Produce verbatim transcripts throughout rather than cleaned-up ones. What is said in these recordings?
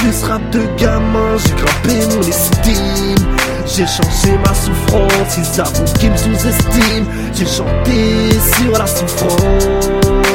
plus ce rap de gamin, j'ai grimpé mon estime. J'ai changé ma souffrance, ils avouent qu'ils me sous-estiment. J'ai chanté sur la souffrance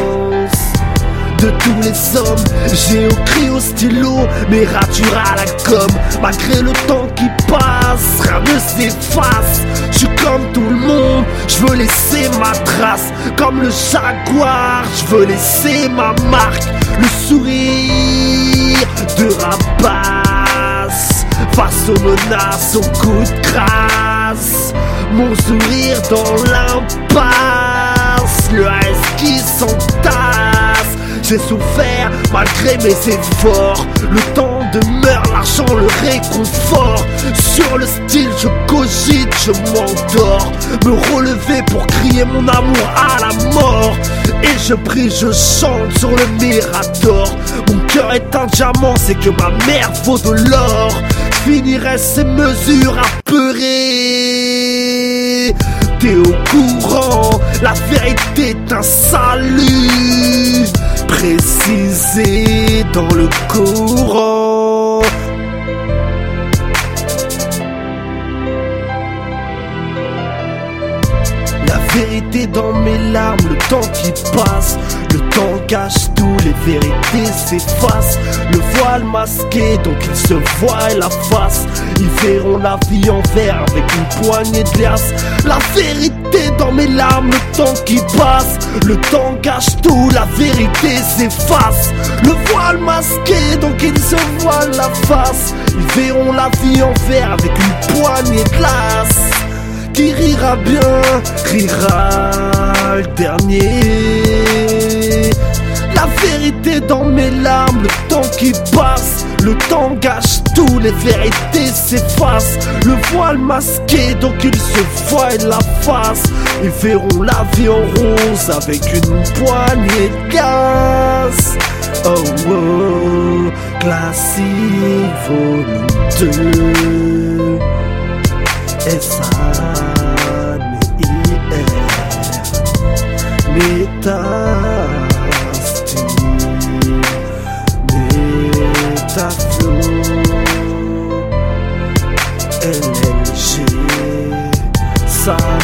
de tous les hommes. J'ai écrit au stylo mes ratures à la gomme. Malgré le temps qui passe, rien ne s'efface. Je suis comme tout le monde, je veux laisser ma trace. Comme le jaguar, je veux laisser ma marque. Le sourire de rapace face aux menaces, aux coups de crasse. Mon sourire dans l'impasse, le reste qui s'entasse. J'ai souffert malgré mes efforts. Le temps demeure, l'argent, le réconfort. Sur le style je cogite, je m'endors. Me relever pour crier mon amour à la mort. Et je prie, je chante sur le Mirador. Mon cœur est un diamant, c'est que ma mère vaut de l'or. Je finirai ces mesures apeurées. T'es au courant, la vérité est un salut précisé dans le Coran. La vérité dans mes larmes, le temps qui passe. Le temps cache tout, les vérités s'effacent. Le voile masqué, donc ils se voient la face. Ils verront la vie en verre avec une poignée de liasse. La vérité dans mes larmes, le temps qui passe. Le temps cache tout, la vérité s'efface. Le voile masqué, donc ils se voient la face. Ils verront la vie en verre avec une poignée de glace. Qui rira bien, rira le dernier. La vérité dans mes larmes, le temps qui passe. Le temps gâche tout, les vérités s'effacent. Le voile masqué, donc ils se voient la face. Ils verront la vie en rose avec une poignée de gaz. Oh oh, classique volume deux. Et ça Métastyle, métaflow, L L G, ça